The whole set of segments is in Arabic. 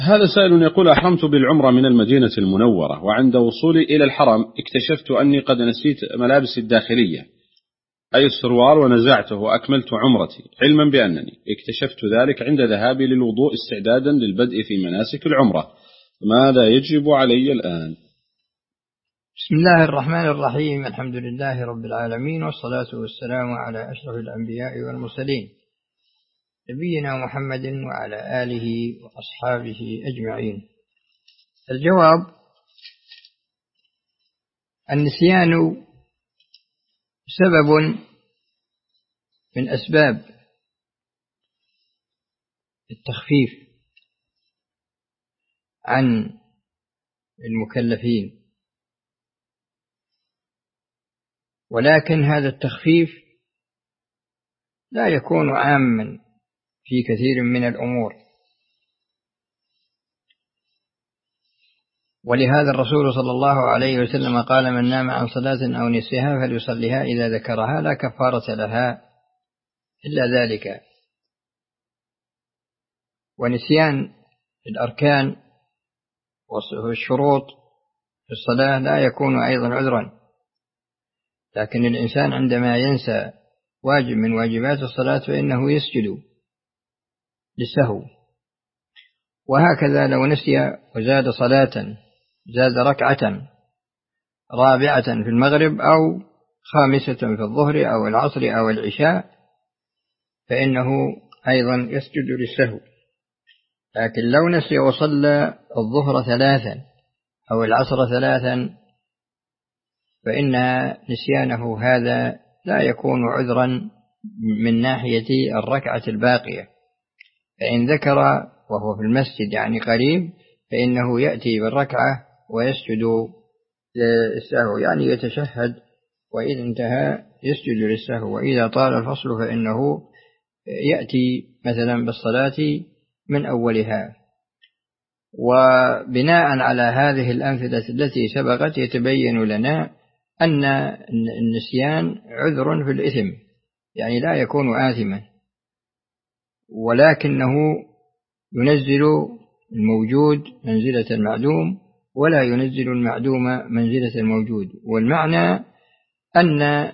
هذا سائل يقول: أحرمت بالعمرة من المدينة المنورة، وعند وصولي إلى الحرم اكتشفت أني قد نسيت ملابسي الداخلية أي السروال، ونزعته وأكملت عمرتي، علما بأنني اكتشفت ذلك عند ذهابي للوضوء استعدادا للبدء في مناسك العمرة، ماذا يجب علي الآن؟ بسم الله الرحمن الرحيم. الحمد لله رب العالمين، والصلاة والسلام على أشرف الأنبياء والمرسلين، نبينا محمد وعلى آله وأصحابه أجمعين. الجواب: النسيان سبب من أسباب التخفيف عن المكلفين، ولكن هذا التخفيف لا يكون عاما في كثير من الأمور، ولهذا الرسول صلى الله عليه وسلم قال: من نام عن صلاة أو نسيها فليصليها إذا ذكرها، لا كفارة لها إلا ذلك. ونسيان الأركان والشروط في الصلاة لا يكون أيضا عذرا، لكن الإنسان عندما ينسى واجب من واجبات الصلاة فإنه يسجد للسهو. وهكذا لو نسي وزاد صلاة، زاد ركعة رابعة في المغرب أو خامسة في الظهر أو العصر أو العشاء، فإنه أيضا يسجد للسهو. لكن لو نسي وصلى الظهر ثلاثا أو العصر ثلاثا فإن نسيانه هذا لا يكون عذرا من ناحية الركعة الباقية، فإن ذكر وهو في المسجد يعني قريب فإنه يأتي بالركعة ويسجد للسهو، يعني يتشهد، وإذا انتهى يسجد للسهو، وإذا طال الفصل فإنه يأتي مثلا بالصلاة من أولها. وبناء على هذه الأمثلة التي سبقت يتبين لنا أن النسيان عذر في الإثم، يعني لا يكون آثما، ولكنه ينزل الموجود منزلة المعدوم ولا ينزل المعدوم منزلة الموجود. والمعنى أن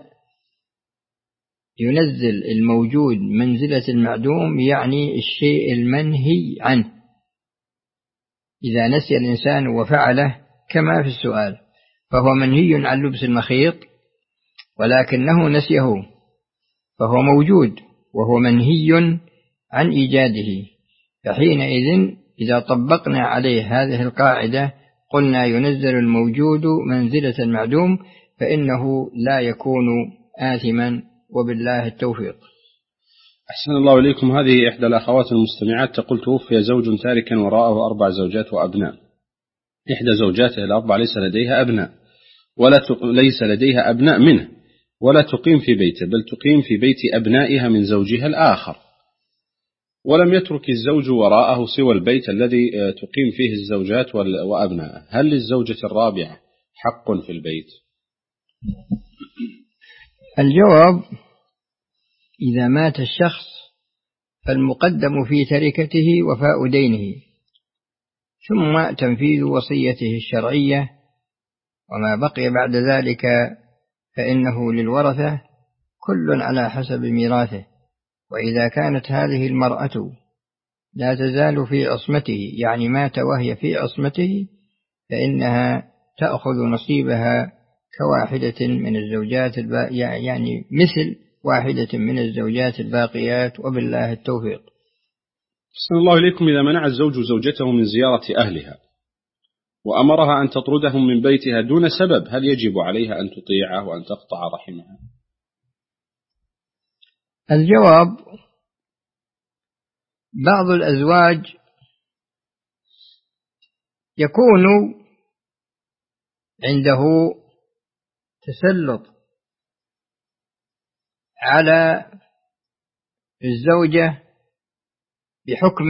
ينزل الموجود منزلة المعدوم يعني الشيء المنهي عنه، إذا نسي الإنسان وفعله كما في السؤال فهو منهي عن لبس المخيط، ولكنه نسيه فهو موجود وهو منهي عن إيجاده، فحينئذ إذا طبقنا عليه هذه القاعدة قلنا ينزل الموجود منزلة المعدوم، فإنه لا يكون آثما، وبالله التوفيق. أحسن الله إليكم. هذه إحدى الأخوات المستمعات تقول: توفي زوج تاركا وراءه 4 زوجات وأبناء، إحدى زوجاته الأربع ليس لديها أبناء ليس لديها أبناء منه، ولا تقيم في بيته، بل تقيم في بيت أبنائها من زوجها الآخر، ولم يترك الزوج وراءه سوى البيت الذي تقيم فيه الزوجات وأبنائه، هل للزوجة الرابعة حق في البيت؟ الجواب: إذا مات الشخص فالمقدم في تركته وفاء دينه، ثم تنفيذ وصيته الشرعية، وما بقي بعد ذلك فإنه للورثة كل على حسب ميراثه. وإذا كانت هذه المرأة لا تزال في عصمته، يعني مات وهي في عصمته، فإنها تأخذ نصيبها كواحدة من الزوجات يعني مثل واحدة من الزوجات الباقيات، وبالله التوفيق. أحسن الله إليكم. إذا منع الزوج زوجته من زيارة أهلها وأمرها أن تطردهم من بيتها دون سبب، هل يجب عليها أن تطيعه وأن تقطع رحمها؟ الجواب: بعض الأزواج يكون عنده تسلط على الزوجة بحكم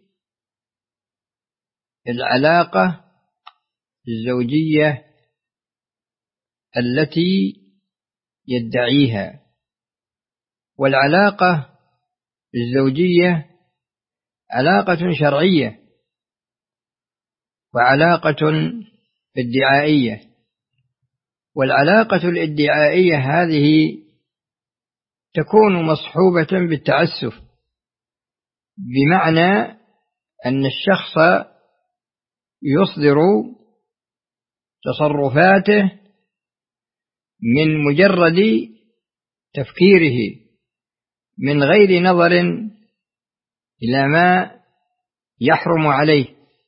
العلاقة الزوجية التي يدعيها، والعلاقة الزوجية علاقة شرعية، وعلاقة ادعائية. والعلاقة الادعائية هذه تكون مصحوبة بالتعسف، بمعنى أن الشخص يصدر تصرفاته من مجرد تفكيره من غير نظر إلى ما يحرم عليه،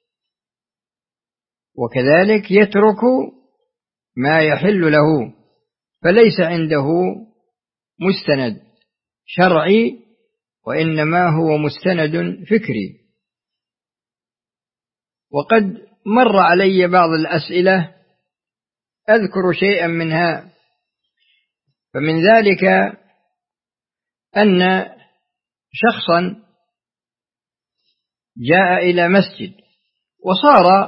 وكذلك يترك ما يحل له، فليس عنده مستند شرعي وإنما هو مستند فكري. وقد مر علي بعض الأسئلة أذكر شيئا منها، فمن ذلك أن شخصا جاء إلى مسجد وصار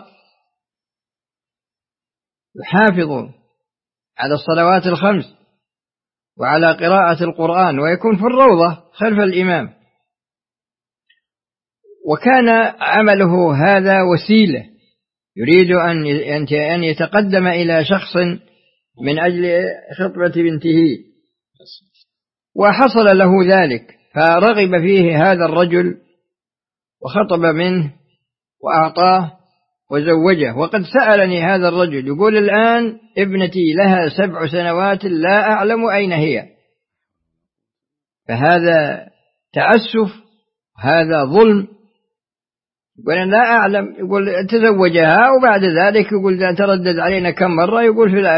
يحافظ على الصلوات الخمس وعلى قراءة القرآن ويكون في الروضة خلف الإمام، وكان عمله هذا وسيلة يريد أن يتقدم إلى شخص من أجل خطبة بنته، وحصل له ذلك فرغب فيه هذا الرجل وخطب منه وأعطاه وزوجه. وقد سألني هذا الرجل يقول الآن ابنتي لها 7 سنوات لا أعلم أين هي، فهذا تعسف، هذا ظلم. يقول أنا لا أعلم، يقول تزوجها وبعد ذلك يقول تردد علينا كم مرة، يقول في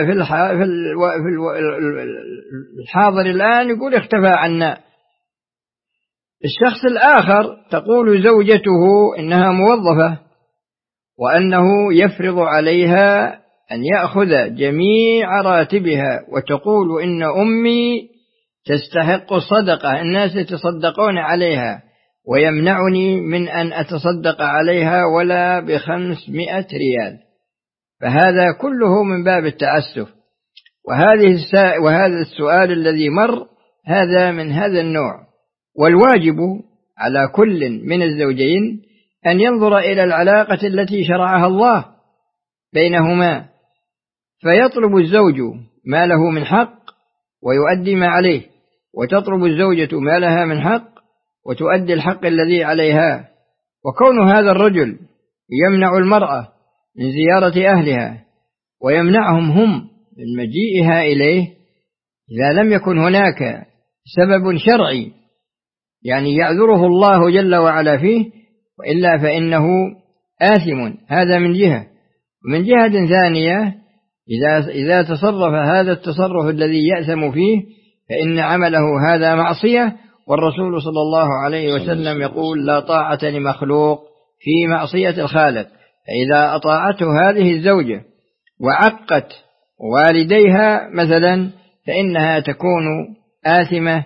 الحاضر الآن يقول اختفى عنا. الشخص الآخر تقول زوجته إنها موظفة وأنه يفرض عليها أن يأخذ جميع راتبها، وتقول إن أمي تستحق الصدقة، الناس يتصدقون عليها ويمنعني من أن أتصدق عليها ولا ب500 ريال. فهذا كله من باب التعسف. وهذا السؤال الذي مر هذا من هذا النوع. والواجب على كل من الزوجين أن ينظر إلى العلاقة التي شرعها الله بينهما، فيطلب الزوج ما له من حق ويؤدي ما عليه، وتطلب الزوجة ما لها من حق وتؤدي الحق الذي عليها. وكون هذا الرجل يمنع المرأة من زيارة أهلها ويمنعهم هم من مجيئها إليه، إذا لم يكن هناك سبب شرعي يعني يعذره الله جل وعلا فيه، وإلا فإنه آثم. هذا من جهة. ومن جهة ثانية إذا تصرف هذا التصرف الذي يأثم فيه فإن عمله هذا معصية، والرسول صلى الله عليه وسلم يقول لا طاعة لمخلوق في معصية الخالق. فإذا أطاعته هذه الزوجة وعقت والديها مثلا فإنها تكون آثمة،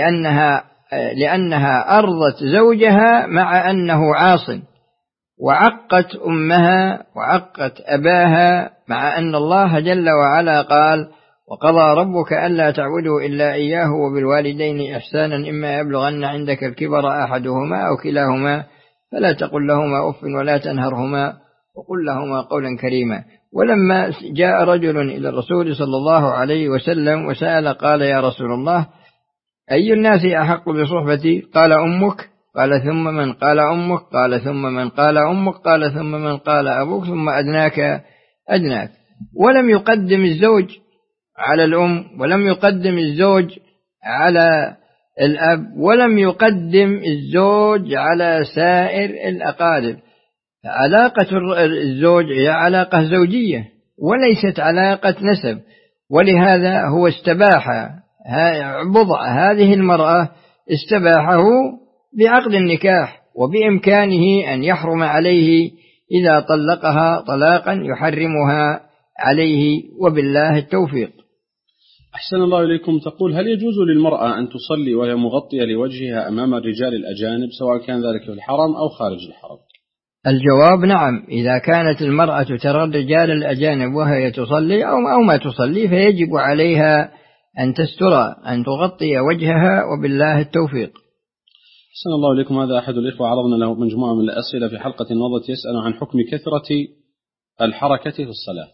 لأنها أرضت زوجها مع أنه عاص، وعقت أمها وعقت أباها، مع أن الله جل وعلا قال وقضى ربك ألا تعبدوا إلا إياه وبالوالدين إحسانا إما يبلغن عندك الكبر أحدهما أو كلاهما فلا تقل لهما أف ولا تنهرهما وقل لهما قولا كريما. ولما جاء رجل إلى الرسول صلى الله عليه وسلم وسأل قال يا رسول الله أي الناس أحق بصحبتي؟ قال أمك، قال ثم من؟ قال أمك، قال ثم من؟ قال أمك، قال ثم من؟ قال أبوك، ثم أدناك. ولم يقدم الزوج على الأم، ولم يقدم الزوج على الأب، ولم يقدم الزوج على سائر الأقارب. علاقة الزوج هي علاقة زوجية وليست علاقة نسب، ولهذا هو استباح بضع هذه المرأة، استباحه بعقد النكاح، وبإمكانه أن يحرم عليه إذا طلقها طلاقا يحرمها عليه، وبالله التوفيق. أحسن الله إليكم. تقول هل يجوز للمرأة أن تصلي وهي مغطية لوجهها أمام الرجال الأجانب سواء كان ذلك في الحرم أو خارج الحرم؟ الجواب نعم. إذا كانت المرأة ترى الرجال الأجانب وهي تصلي أو ما تصلي فيجب عليها أن تستر، أن تغطي وجهها، وبالله التوفيق. أحسن الله إليكم. هذا أحد الإخوة عرضنا له مجموعة من الأسئلة في حلقة مضت يسأل عن حكم كثرة الحركة في الصلاة؟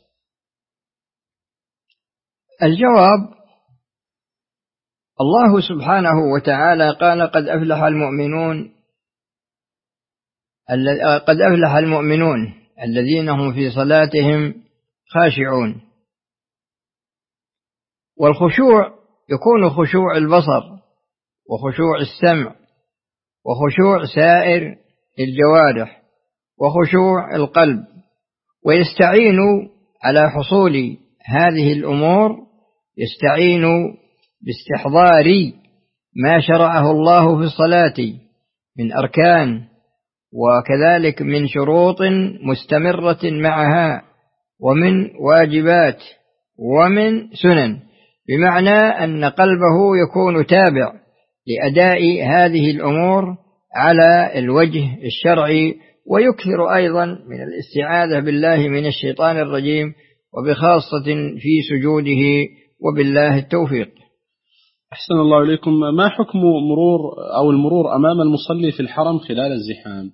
الجواب: الله سبحانه وتعالى قال: قد أفلح المؤمنون الذين هم في صلاتهم خاشعون. والخشوع يكون خشوع البصر وخشوع السمع وخشوع سائر الجوارح وخشوع القلب، ويستعين على حصول هذه الأمور، يستعين باستحضار ما شرعه الله في الصلاة من أركان، وكذلك من شروط مستمرة معها، ومن واجبات، ومن سنن، بمعنى أن قلبه يكون تابع لأداء هذه الأمور على الوجه الشرعي، ويكثر أيضا من الاستعاذة بالله من الشيطان الرجيم، وبخاصة في سجوده، وبالله التوفيق. أحسن الله إليكم. ما حكم المرور أمام المصلي في الحرم خلال الزحام؟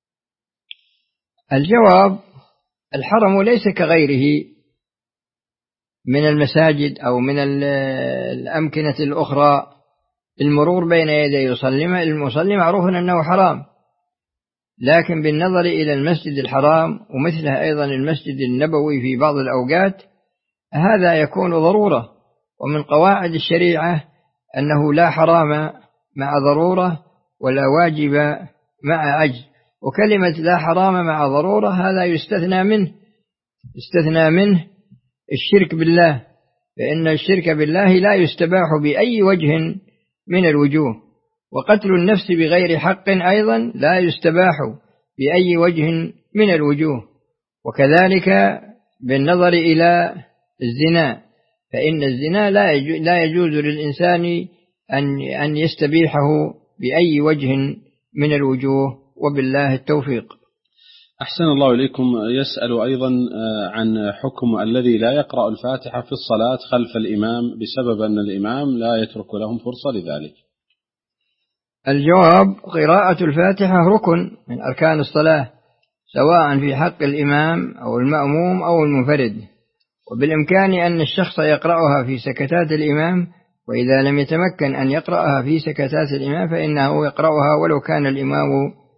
الجواب: الحرم ليس كغيره من المساجد أو من الأمكنة الأخرى. المرور بين يدي المصلي معروف أنه حرام، لكن بالنظر إلى المسجد الحرام ومثله أيضا المسجد النبوي في بعض الأوقات، هذا يكون ضرورة. ومن قواعد الشريعة أنه لا حرام مع ضرورة ولا واجب مع عجز، وكلمة لا حرام مع ضرورة هذا يستثنى منه الشرك بالله، فإن الشرك بالله لا يستباح بأي وجه من الوجوه، وقتل النفس بغير حق أيضا لا يستباح بأي وجه من الوجوه، وكذلك بالنظر إلى الزنا، فإن الزنا لا يجوز للإنسان أن يستبيحه بأي وجه من الوجوه، وبالله التوفيق. أحسن الله إليكم. يسأل أيضا عن حكم الذي لا يقرأ الفاتحة في الصلاة خلف الإمام بسبب أن الإمام لا يترك لهم فرصة لذلك. الجواب: قراءة الفاتحة ركن من أركان الصلاة، سواء في حق الإمام أو المأموم أو المنفرد، وبالإمكان أن الشخص يقرأها في سكتات الإمام، وإذا لم يتمكن أن يقرأها في سكتات الإمام فإنه يقرأها ولو كان الإمام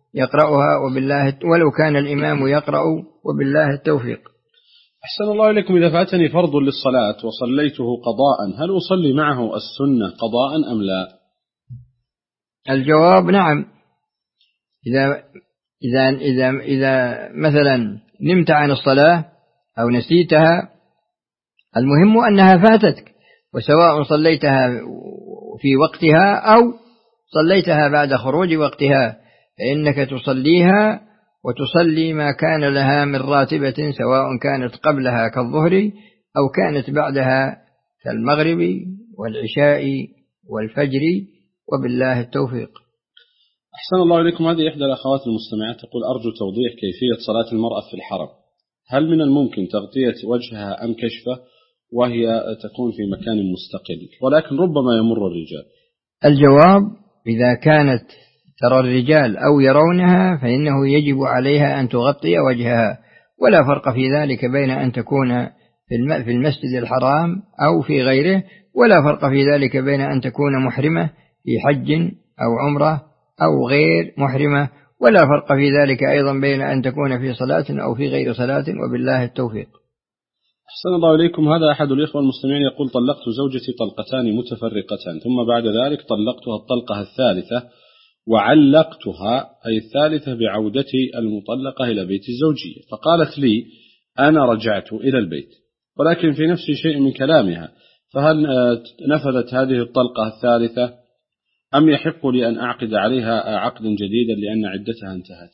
يقرأ، وبالله التوفيق. أحسن الله إليكم. إذا فاتني فرض للصلاة وصليته قضاء، هل أصلي معه السنة قضاء أم لا؟ الجواب: نعم. إذا مثلا نمت عن الصلاة أو نسيتها، المهم أنها فاتتك، وسواء صليتها في وقتها أو صليتها بعد خروج وقتها، فإنك تصليها وتصلي ما كان لها من راتبة، سواء كانت قبلها كالظهر أو كانت بعدها كالمغرب والعشاء والفجر، وبالله التوفيق. أحسن الله إليكم. هذه إحدى الأخوات المستمعات تقول: أرجو توضيح كيفية صلاة المرأة في الحرم، هل من الممكن تغطية وجهها أم كشفه وهي تكون في مكان مستقل، ولكن ربما يمر الرجال؟ الجواب: إذا كانت ترى الرجال أو يرونها فإنه يجب عليها أن تغطي وجهها، ولا فرق في ذلك بين أن تكون في المسجد الحرام أو في غيره، ولا فرق في ذلك بين أن تكون محرمة في حج أو عمرة أو غير محرمة، ولا فرق في ذلك أيضا بين أن تكون في صلاة أو في غير صلاة، وبالله التوفيق. أحسن الله إليكم. هذا أحد الإخوة المستمعين يقول: طلقت زوجتي طلقتان متفرقتان، ثم بعد ذلك طلقتها الطلقة الثالثة وعلقتها أي الثالثة بعودتي المطلقة إلى بيت الزوجية، فقالت لي: أنا رجعت إلى البيت، ولكن في نفس شيء من كلامها، فهل نفذت هذه الطلقة الثالثة أم يحق لي أن أعقد عليها عقدا جديدا لأن عدتها انتهت؟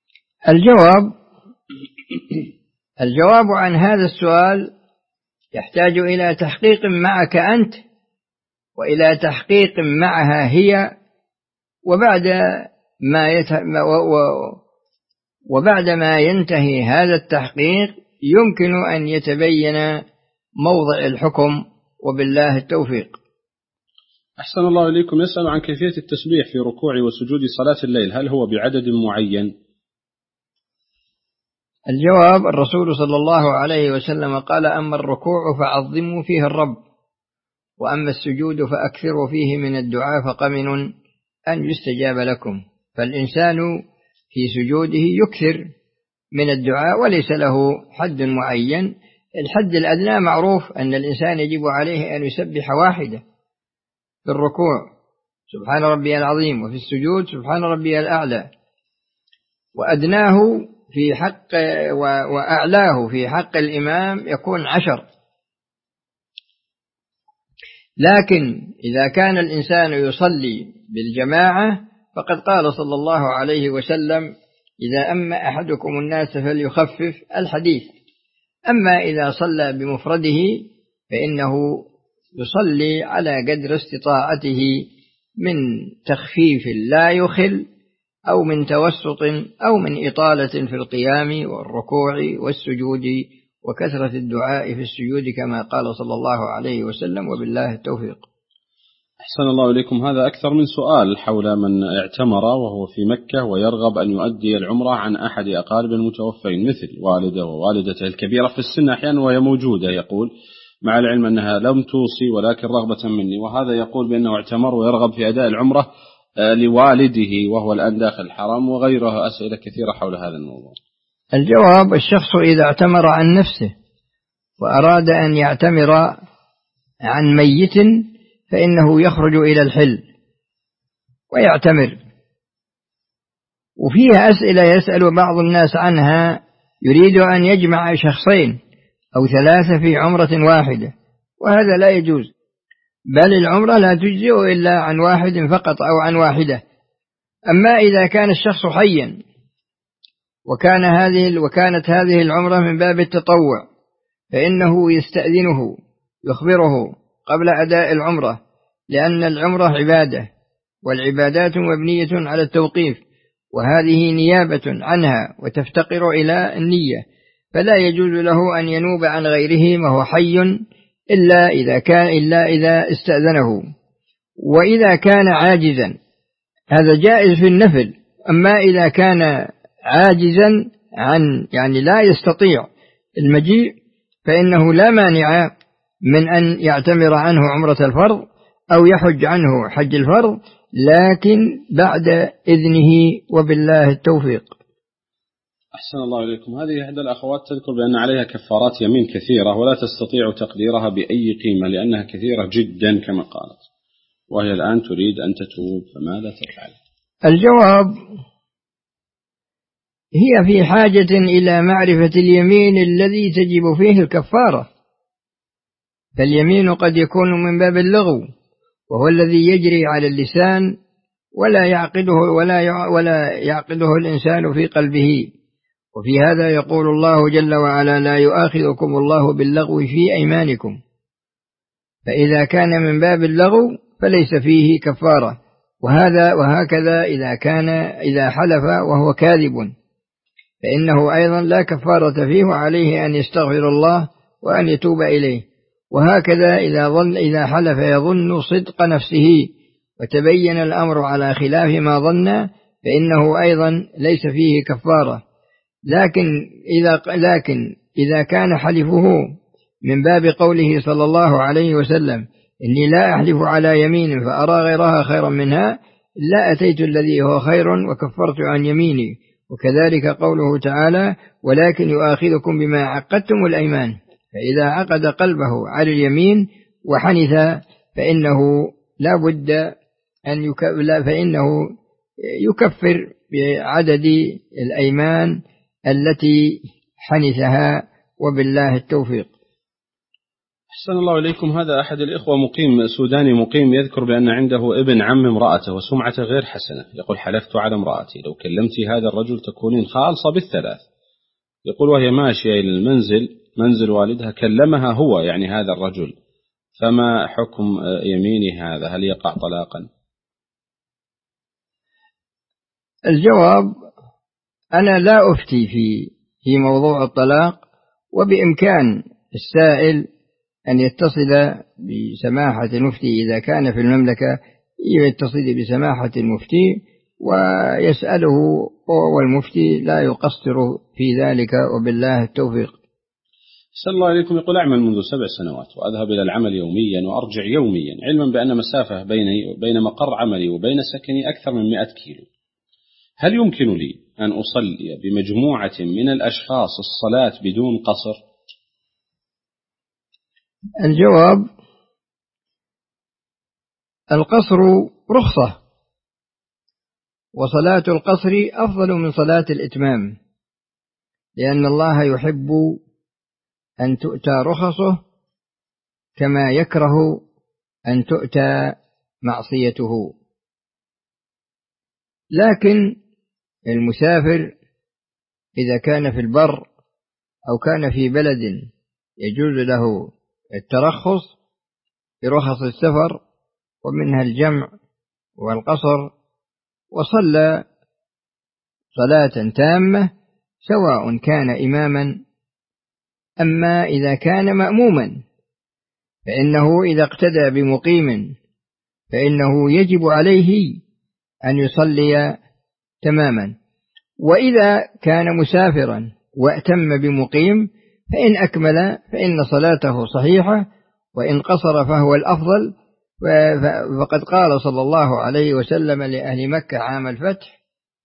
الجواب عن هذا السؤال يحتاج إلى تحقيق معك أنت وإلى تحقيق معها هي، وبعد ما ينتهي هذا التحقيق يمكن أن يتبين موضع الحكم، وبالله التوفيق. أحسن الله إليكم. يسأل عن كيفية التسبيح في ركوع وسجود صلاة الليل، هل هو بعدد معين؟ الجواب: الرسول صلى الله عليه وسلم قال: أما الركوع فعظموا فيه الرب، وأما السجود فأكثروا فيه من الدعاء فقمن أن يستجاب لكم. فالإنسان في سجوده يكثر من الدعاء وليس له حد معين. الحد الأدنى معروف أن الإنسان يجب عليه أن يسبح واحدة في الركوع سبحان ربي العظيم، وفي السجود سبحان ربي الأعلى، وأدناه في حق وأعلاه في حق الإمام يكون 10. لكن إذا كان الإنسان يصلي بالجماعة فقد قال صلى الله عليه وسلم: إذا أما أحدكم الناس فليخفف الحديث. أما إذا صلى بمفرده فإنه يصلي على قدر استطاعته من تخفيف لا يخل، أو من توسط، أو من إطالة في القيام والركوع والسجود، وكثرة الدعاء في السجود كما قال صلى الله عليه وسلم، وبالله التوفيق. أحسن الله إليكم. هذا أكثر من سؤال حول من اعتمر وهو في مكة ويرغب أن يؤدي العمرة عن أحد أقارب المتوفين مثل والده ووالدته الكبيرة في السن أحيانا وهي موجودة، يقول مع العلم أنها لم توصي ولكن رغبة مني، وهذا يقول بأنه اعتمر ويرغب في أداء العمرة لوالده وهو الآن داخل الحرم، وغيرها أسئلة كثيرة حول هذا الموضوع. الجواب: الشخص إذا اعتمر عن نفسه وأراد أن يعتمر عن ميت فإنه يخرج إلى الحل ويعتمر. وفيها أسئلة يسأل بعض الناس عنها، يريد أن يجمع شخصين أو 3 في عمرة واحدة، وهذا لا يجوز، بل العمرة لا تجزئ إلا عن واحد فقط أو عن واحدة. أما إذا كان الشخص حيا وكانت هذه العمرة من باب التطوع فإنه يستأذنه يخبره قبل أداء العمرة، لأن العمرة عبادة، والعبادات مبنية على التوقيف، وهذه نيابة عنها وتفتقر إلى النية، فلا يجوز له أن ينوب عن غيره وهو حي إلا إذا استأذنه. وإذا كان عاجزا هذا جائز في النفل. أما إذا كان عاجزا يعني لا يستطيع المجيء فإنه لا مانع من أن يعتمر عنه عمرة الفرض أو يحج عنه حج الفرض، لكن بعد إذنه، وبالله التوفيق. أحسن الله إليكم. هذه إحدى الأخوات تذكر بأن عليها كفارات يمين كثيرة ولا تستطيع تقديرها بأي قيمة لأنها كثيرة جدا كما قالت، وهي الآن تريد أن تتوب، فماذا تفعل؟ الجواب: هي في حاجة إلى معرفة اليمين الذي تجب فيه الكفارة، فاليمين قد يكون من باب اللغو وهو الذي يجري على اللسان ولا يعقده الإنسان في قلبه. وفي هذا يقول الله جل وعلا: لا يؤاخذكم الله باللغو في أيمانكم. فإذا كان من باب اللغو فليس فيه كفارة. وهكذا إذا حلف وهو كاذب فإنه أيضا لا كفارة فيه، وعليه أن يستغفر الله وأن يتوب إليه. وهكذا إذا حلف يظن صدق نفسه وتبين الأمر على خلاف ما ظن فإنه أيضا ليس فيه كفارة. لكن إذا كان حلفه من باب قوله صلى الله عليه وسلم: إني لا أحلف على يمين فأرى غيرها خيرا منها لا أتيت الذي هو خير وكفرت عن يميني. وكذلك قوله تعالى: ولكن يؤاخذكم بما عقدتم الأيمان. فإذا عقد قلبه على اليمين وحنث فإنه لا بد فإنه يكفر بعدد الأيمان التي حنثها، وبالله التوفيق. أحسن الله إليكم. هذا أحد الإخوة سوداني مقيم يذكر بأن عنده ابن عم امرأته وسمعته غير حسنة، يقول: حلفت على امرأتي لو كلمتي هذا الرجل تكونين خالصة بالثلاث. يقول وهي ماشية إلى المنزل، منزل والدها، كلمها هو يعني هذا الرجل، فما حكم يميني هذا؟ هل يقع طلاقا؟ الجواب: أنا لا أفتي في موضوع الطلاق، وبإمكان السائل أن يتصل بسماحة المفتي إذا كان في المملكة، يتصل بسماحة المفتي ويسأله، والمفتي لا يقصر في ذلك، وبالله التوفيق. أحسن الله إليكم. يقول أعمل منذ 7 سنوات وأذهب إلى العمل يوميا وأرجع يوميا، علما بأن مسافة بين مقر عملي وبين سكني أكثر من 100 كيلو. هل يمكن لي أن أصلي بمجموعة من الأشخاص الصلاة بدون قصر؟ الجواب: القصر رخصة، وصلاة القصر أفضل من صلاة الإتمام، لأن الله يحب أن تؤتى رخصه كما يكره أن تؤتى معصيته. لكن المسافر إذا كان في البر أو كان في بلد يجوز له الترخص برخص السفر، ومنها الجمع والقصر، وصلى صلاة تامة سواء كان إماما. أما إذا كان مأموما فإنه إذا اقتدى بمقيم فإنه يجب عليه أن يصلي تماما. وإذا كان مسافرا وأتم بمقيم فإن أكمل فإن صلاته صحيحة، وإن قصر فهو الأفضل. فقد قال صلى الله عليه وسلم لأهل مكة عام الفتح: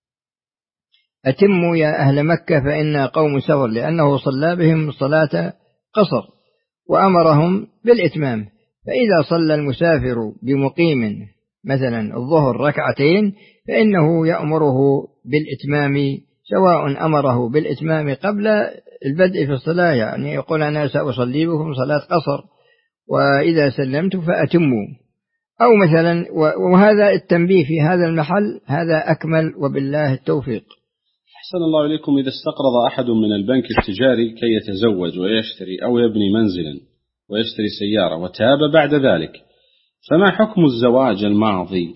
أتموا يا أهل مكة فإنا قوم سفر، لأنه صلى بهم صلاة قصر وأمرهم بالإتمام. فإذا صلى المسافر بمقيم مثلا الظهر ركعتين فإنه يأمره بالإتمام، سواء أمره بالإتمام قبل البدء في الصلاة، يعني يقول أنا سأصلي بكم صلاة قصر وإذا سلمت فأتموا، أو مثلا، وهذا التنبيه في هذا المحل هذا أكمل، وبالله التوفيق. أحسن الله إليكم. إذا استقرض أحد من البنك التجاري كي يتزوج ويشتري أو يبني منزلا ويشتري سيارة وتاب بعد ذلك، فما حكم الزواج الماضي؟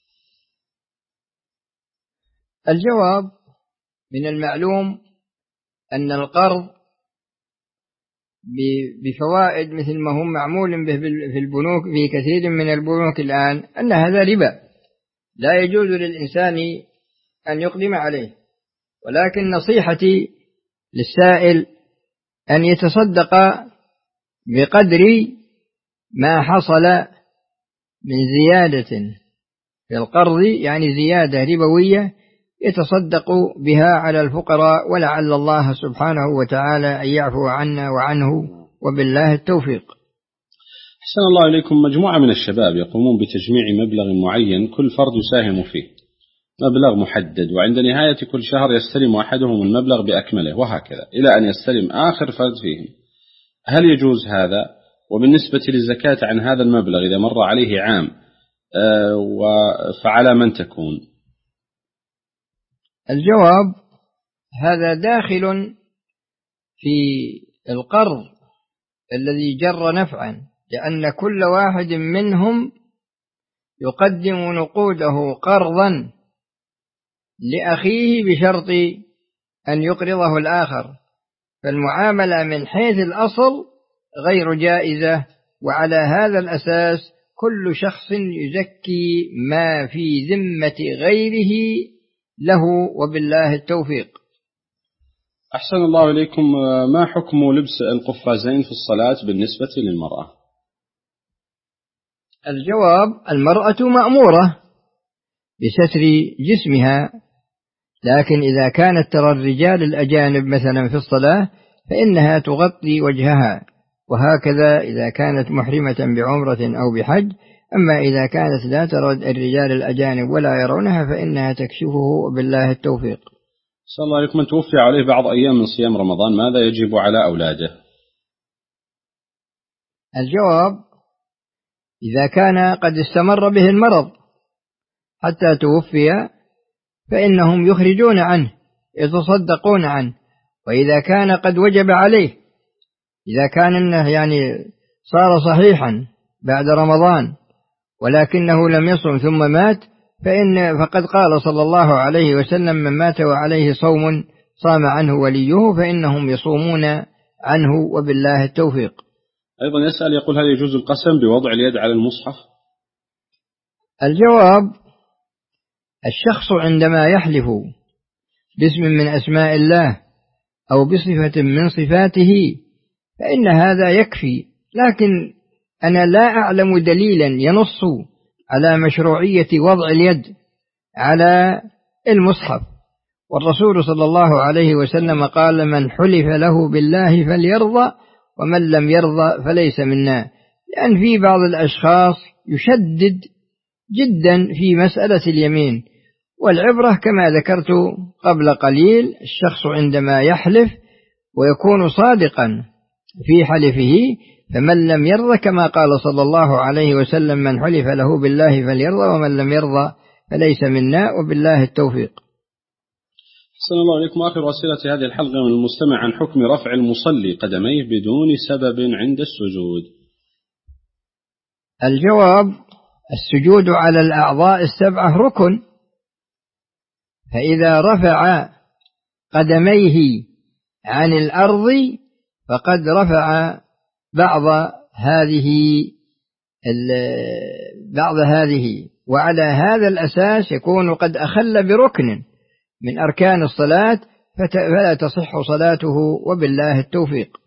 الجواب: من المعلوم أن القرض بفوائد مثل ما هم معمول به في البنوك، في كثير من البنوك الآن، أن هذا ربا لا يجوز للإنسان أن يقدم عليه. ولكن نصيحتي للسائل أن يتصدق بقدر ما حصل من زيادة في القرض، يعني زيادة ربوية، يتصدق بها على الفقراء، ولعل الله سبحانه وتعالى أن يعفو عنا وعنه، وبالله التوفيق. أحسن الله إليكم. مجموعة من الشباب يقومون بتجميع مبلغ معين كل فرد يساهم فيه، مبلغ محدد، وعند نهاية كل شهر يستلم أحدهم المبلغ بأكمله، وهكذا إلى أن يستلم آخر فرد فيهم. هل يجوز هذا؟ وبالنسبة للزكاة عن هذا المبلغ إذا مر عليه عام فعلى من تكون؟ الجواب: هذا داخل في القرض الذي جر نفعا، لأن كل واحد منهم يقدم نقوده قرضا لأخيه بشرط أن يقرضه الآخر، فالمعاملة من حيث الأصل غير جائزة. وعلى هذا الأساس كل شخص يزكي ما في ذمة غيره له، وبالله التوفيق. أحسن الله إليكم. ما حكم لبس القفازين في الصلاة بالنسبة للمرأة؟ الجواب: المرأة مأمورة بستر جسمها، لكن إذا كانت ترى الرجال الأجانب مثلا في الصلاة فإنها تغطي وجهها، وهكذا إذا كانت محرمة بعمرة أو بحج. أما إذا كانت لا ترى الرجال الأجانب ولا يرونها فإنها تكشفه، وبالله التوفيق. صلى الله عليكم. من توفي عليه بعض أيام من صيام رمضان ماذا يجب على أولاده؟ الجواب: إذا كان قد استمر به المرض حتى توفي فإنهم يخرجون عنه، يتصدقون عنه. وإذا كان قد وجب عليه، إذا كان إنه يعني صار صحيحا بعد رمضان ولكنه لم يصم ثم مات، فقد قال صلى الله عليه وسلم: من مات وعليه صوم صام عنه وليه فإنهم يصومون عنه، وبالله التوفيق. أيضا يسأل يقول: هل يجوز القسم بوضع اليد على المصحف؟ الجواب: الشخص عندما يحلف باسم من أسماء الله أو بصفة من صفاته فإن هذا يكفي، لكن أنا لا أعلم دليلا ينص على مشروعية وضع اليد على المصحف. والرسول صلى الله عليه وسلم قال: من حلف له بالله فليرضى ومن لم يرضى فليس منا. لأن في بعض الأشخاص يشدد جدا في مسألة اليمين، والعبرة كما ذكرت قبل قليل الشخص عندما يحلف ويكون صادقا في حلفه، فمن لم يرضى كما قال صلى الله عليه وسلم: من حلف له بالله فليرضى ومن لم يرضى فليس منا، وبالله التوفيق. أحسن الله إليكم. آخر أسئلة هذه الحلقة من المستمع عن حكم رفع المصلي قدميه بدون سبب عند السجود. الجواب: السجود على الأعضاء السبعة ركن، فإذا رفع قدميه عن الأرض فقد رفع بعض هذه، وعلى هذا الأساس يكون قد أخل بركن من أركان الصلاة، فلا تصح صلاته، وبالله التوفيق.